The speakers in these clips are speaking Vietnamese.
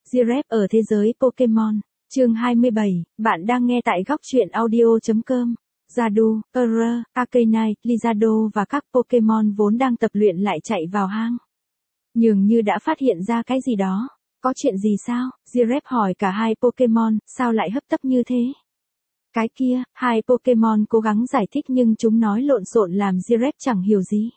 Giraffe ở thế giới Pokemon. Chương 27, bạn đang nghe tại góc truyện audio.com. Zadu, Err, Arcanine, Lizardo và các Pokemon vốn đang tập luyện lại chạy vào hang. Dường như đã phát hiện ra cái gì đó. Có chuyện gì sao? Giraffe hỏi cả hai Pokemon, sao lại hấp tấp như thế? Cái kia, hai Pokemon cố gắng giải thích nhưng chúng nói lộn xộn làm Giraffe chẳng hiểu gì.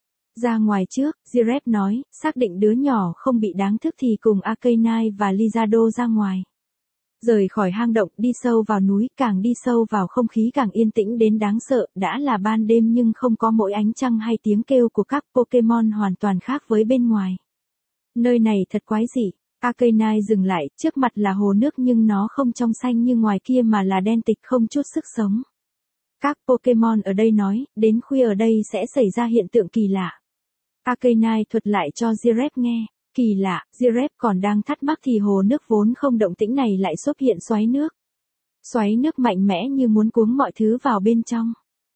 Ra ngoài trước, Giraffe nói, xác định đứa nhỏ không bị đáng thức thì cùng Arcanine và Lizardo ra ngoài. Rời khỏi hang động đi sâu vào núi, càng đi sâu vào không khí càng yên tĩnh đến đáng sợ, đã là ban đêm nhưng không có mỗi ánh trăng hay tiếng kêu của các Pokemon hoàn toàn khác với bên ngoài. Nơi này thật quái dị. Arcanine dừng lại, trước mặt là hồ nước nhưng nó không trong xanh như ngoài kia mà là đen tịch không chút sức sống. Các Pokemon ở đây nói, đến khuya ở đây sẽ xảy ra hiện tượng kỳ lạ. Arcanine thuật lại cho Giraffe nghe. Kỳ lạ, Giraffe còn đang thắc mắc thì hồ nước vốn không động tĩnh này lại xuất hiện xoáy nước. Xoáy nước mạnh mẽ như muốn cuốn mọi thứ vào bên trong.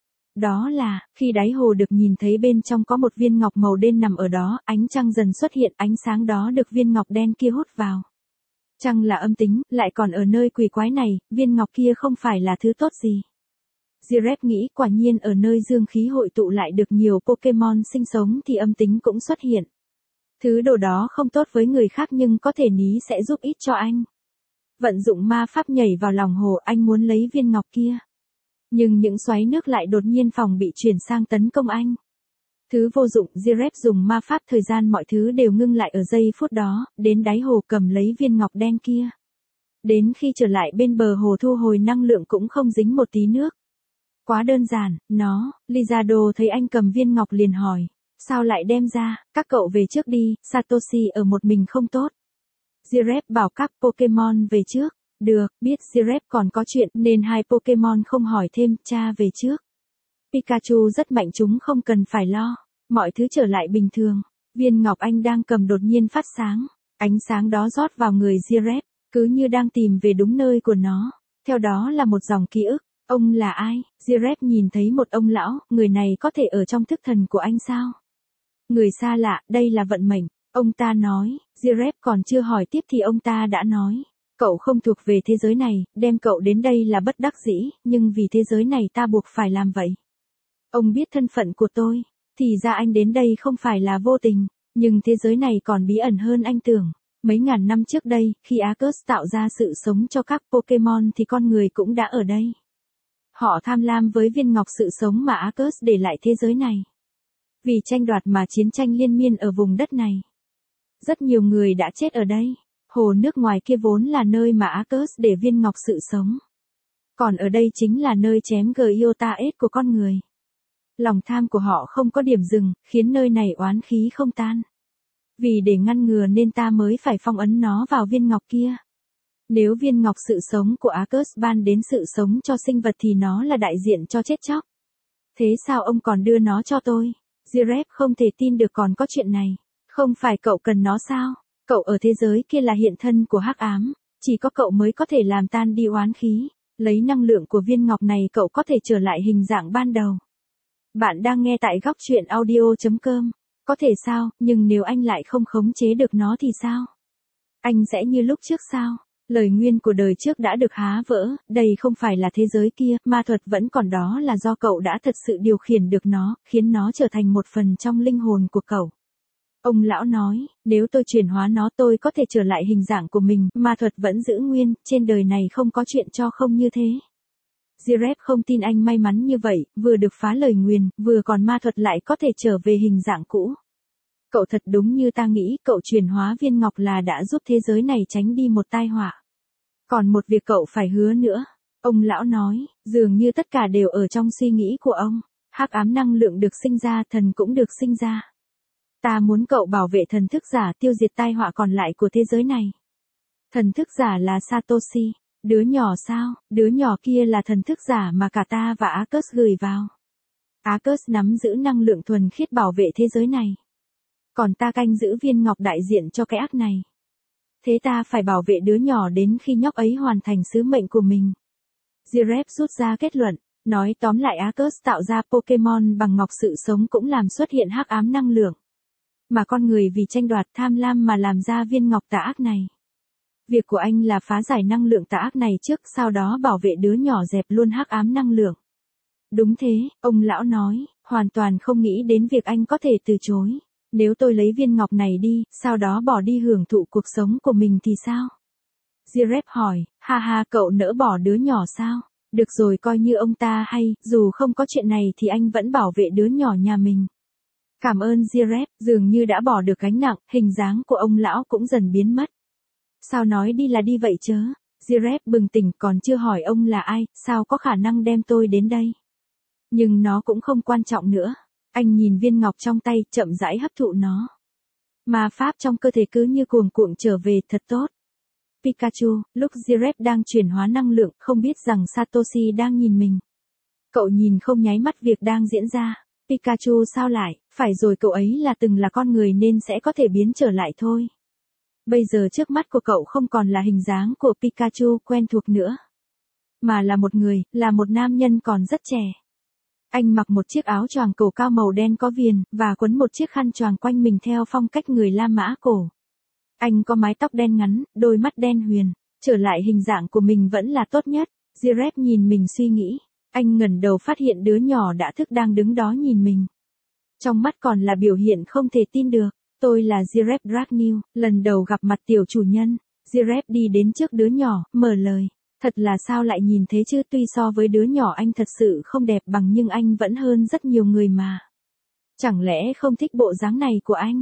Đó là, khi đáy hồ được nhìn thấy bên trong có một viên ngọc màu đen nằm ở đó, ánh trăng dần xuất hiện, ánh sáng đó được viên ngọc đen kia hút vào. Trăng là âm tính, lại còn ở nơi quỷ quái này, viên ngọc kia không phải là thứ tốt gì. Giraffe nghĩ quả nhiên ở nơi dương khí hội tụ lại được nhiều Pokemon sinh sống thì âm tính cũng xuất hiện. Thứ đồ đó không tốt với người khác nhưng có thể ní sẽ giúp ích cho anh. Vận dụng ma pháp nhảy vào lòng hồ, anh muốn lấy viên ngọc kia. Nhưng những xoáy nước lại đột nhiên phòng bị chuyển sang tấn công anh. Thứ vô dụng, Giraffe dùng ma pháp thời gian mọi thứ đều ngưng lại ở giây phút đó, đến đáy hồ cầm lấy viên ngọc đen kia. Đến khi trở lại bên bờ hồ thu hồi năng lượng cũng không dính một tí nước. Quá đơn giản, Lizardo thấy anh cầm viên ngọc liền hỏi. Sao lại đem ra, các cậu về trước đi, Satoshi ở một mình không tốt. Giraffe bảo các Pokemon về trước. Được, biết Giraffe còn có chuyện nên hai Pokemon không hỏi thêm, cha về trước. Pikachu rất mạnh chúng không cần phải lo. Mọi thứ trở lại bình thường. Viên ngọc anh đang cầm đột nhiên phát sáng. Ánh sáng đó rót vào người Giraffe, cứ như đang tìm về đúng nơi của nó. Theo đó là một dòng ký ức. Ông là ai? Giraffe nhìn thấy một ông lão, người này có thể ở trong thức thần của anh sao? Người xa lạ, đây là vận mệnh. Ông ta nói, Giraffe còn chưa hỏi tiếp thì ông ta đã nói. Cậu không thuộc về thế giới này, đem cậu đến đây là bất đắc dĩ, nhưng vì thế giới này ta buộc phải làm vậy. Ông biết thân phận của tôi, thì ra anh đến đây không phải là vô tình, nhưng thế giới này còn bí ẩn hơn anh tưởng. Mấy ngàn năm trước đây, khi Arceus tạo ra sự sống cho các Pokemon thì con người cũng đã ở đây. Họ tham lam với viên ngọc sự sống mà Arceus để lại thế giới này. Vì tranh đoạt mà chiến tranh liên miên ở vùng đất này. Rất nhiều người đã chết ở đây. Hồ nước ngoài kia vốn là nơi mà Arceus để viên ngọc sự sống. Còn ở đây chính là nơi chém Gyuta-S của con người. Lòng tham của họ không có điểm dừng, khiến nơi này oán khí không tan. Vì để ngăn ngừa nên ta mới phải phong ấn nó vào viên ngọc kia. Nếu viên ngọc sự sống của Arceus ban đến sự sống cho sinh vật thì nó là đại diện cho chết chóc. Thế sao ông còn đưa nó cho tôi? Giraffe không thể tin được còn có chuyện này. Không phải cậu cần nó sao? Cậu ở thế giới kia là hiện thân của hắc ám, chỉ có cậu mới có thể làm tan đi oán khí. Lấy năng lượng của viên ngọc này cậu có thể trở lại hình dạng ban đầu. Bạn đang nghe tại góc truyện audio.com. Có thể sao, nhưng nếu anh lại không khống chế được nó thì sao? Anh sẽ như lúc trước sao? Lời nguyên của đời trước đã được há vỡ, đây không phải là thế giới kia, ma thuật vẫn còn đó là do cậu đã thật sự điều khiển được nó, khiến nó trở thành một phần trong linh hồn của cậu. Ông lão nói, nếu tôi chuyển hóa nó tôi có thể trở lại hình dạng của mình, ma thuật vẫn giữ nguyên, trên đời này không có chuyện cho không như thế. Giraffe không tin anh may mắn như vậy, vừa được phá lời nguyền, vừa còn ma thuật lại có thể trở về hình dạng cũ. Cậu thật đúng như ta nghĩ, cậu chuyển hóa viên ngọc là đã giúp thế giới này tránh đi một tai họa. Còn một việc cậu phải hứa nữa. Ông lão nói, dường như tất cả đều ở trong suy nghĩ của ông. Hắc ám năng lượng được sinh ra, thần cũng được sinh ra. Ta muốn cậu bảo vệ thần thức giả tiêu diệt tai họa còn lại của thế giới này. Thần thức giả là Satoshi. Đứa nhỏ sao? Đứa nhỏ kia là thần thức giả mà cả ta và Arceus gửi vào. Arceus nắm giữ năng lượng thuần khiết bảo vệ thế giới này. Còn ta canh giữ viên ngọc đại diện cho cái ác này. Thế ta phải bảo vệ đứa nhỏ đến khi nhóc ấy hoàn thành sứ mệnh của mình. Giraffe rút ra kết luận, nói tóm lại Arceus tạo ra Pokemon bằng ngọc sự sống cũng làm xuất hiện hắc ám năng lượng. Mà con người vì tranh đoạt tham lam mà làm ra viên ngọc tà ác này. Việc của anh là phá giải năng lượng tà ác này trước, sau đó bảo vệ đứa nhỏ, dẹp luôn hắc ám năng lượng. Đúng thế, ông lão nói, hoàn toàn không nghĩ đến việc anh có thể từ chối. Nếu tôi lấy viên ngọc này đi, sau đó bỏ đi hưởng thụ cuộc sống của mình thì sao? Jared hỏi, ha ha, cậu nỡ bỏ đứa nhỏ sao? Được rồi, coi như ông ta hay, dù không có chuyện này thì anh vẫn bảo vệ đứa nhỏ nhà mình. Cảm ơn Jared, dường như đã bỏ được gánh nặng, hình dáng của ông lão cũng dần biến mất. Sao nói đi là đi vậy chớ? Jared bừng tỉnh, còn chưa hỏi ông là ai, sao có khả năng đem tôi đến đây? Nhưng nó cũng không quan trọng nữa. Anh nhìn viên ngọc trong tay, chậm rãi hấp thụ nó. Ma pháp trong cơ thể cứ như cuồng cuộn trở về, thật tốt. Pikachu, lúc Jared đang chuyển hóa năng lượng, không biết rằng Satoshi đang nhìn mình. Cậu nhìn không nháy mắt việc đang diễn ra. Pikachu sao lại, phải rồi, cậu ấy là từng là con người nên sẽ có thể biến trở lại thôi. Bây giờ trước mắt của cậu không còn là hình dáng của Pikachu quen thuộc nữa. Mà là một người, là một nam nhân còn rất trẻ. Anh mặc một chiếc áo choàng cổ cao màu đen có viền, và quấn một chiếc khăn choàng quanh mình theo phong cách người La Mã cổ. Anh có mái tóc đen ngắn, đôi mắt đen huyền, trở lại hình dạng của mình vẫn là tốt nhất. Jared nhìn mình suy nghĩ. Anh ngẩng đầu phát hiện đứa nhỏ đã thức đang đứng đó nhìn mình. Trong mắt còn là biểu hiện không thể tin được. Tôi là Jared Dragnew, lần đầu gặp mặt tiểu chủ nhân. Jared đi đến trước đứa nhỏ, mở lời. Thật là sao lại nhìn thế chứ, tuy so với đứa nhỏ anh thật sự không đẹp bằng nhưng anh vẫn hơn rất nhiều người mà. Chẳng lẽ không thích bộ dáng này của anh?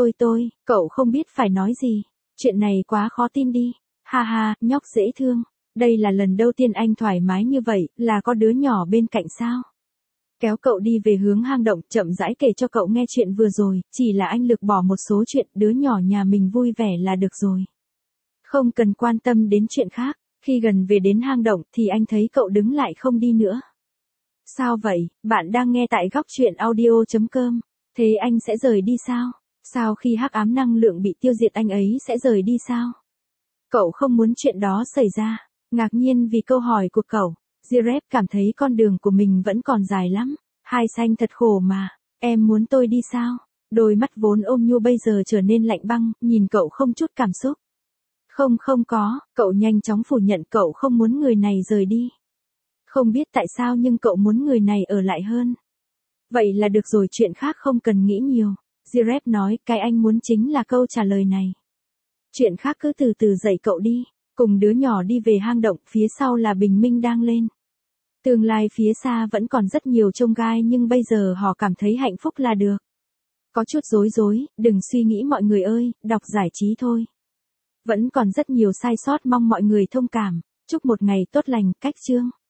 Cậu không biết phải nói gì. Chuyện này quá khó tin đi. Ha ha, nhóc dễ thương. Đây là lần đầu tiên anh thoải mái như vậy, là có đứa nhỏ bên cạnh sao? Kéo cậu đi về hướng hang động, chậm rãi kể cho cậu nghe chuyện vừa rồi, chỉ là anh lược bỏ một số chuyện, đứa nhỏ nhà mình vui vẻ là được rồi. Không cần quan tâm đến chuyện khác. Khi gần về đến hang động thì anh thấy cậu đứng lại không đi nữa. Sao vậy, bạn đang nghe tại góc truyện audio.com. Thế anh sẽ rời đi sao? Sao khi hắc ám năng lượng bị tiêu diệt anh ấy sẽ rời đi sao? Cậu không muốn chuyện đó xảy ra. Ngạc nhiên vì câu hỏi của cậu, Jared cảm thấy con đường của mình vẫn còn dài lắm. Hai xanh thật khổ mà. Em muốn tôi đi sao? Đôi mắt vốn ôm nhu bây giờ trở nên lạnh băng, nhìn cậu không chút cảm xúc. Không có, cậu nhanh chóng phủ nhận cậu không muốn người này rời đi. Không biết tại sao nhưng cậu muốn người này ở lại hơn. Vậy là được rồi, chuyện khác không cần nghĩ nhiều. Jared nói, cái anh muốn chính là câu trả lời này. Chuyện khác cứ từ từ dạy cậu đi. Cùng đứa nhỏ đi về hang động, phía sau là bình minh đang lên. Tương lai phía xa vẫn còn rất nhiều chông gai nhưng bây giờ họ cảm thấy hạnh phúc là được. Có chút rối rối, đừng suy nghĩ mọi người ơi, đọc giải trí thôi. Vẫn còn rất nhiều sai sót, mong mọi người thông cảm. Chúc một ngày tốt lành, cách chương.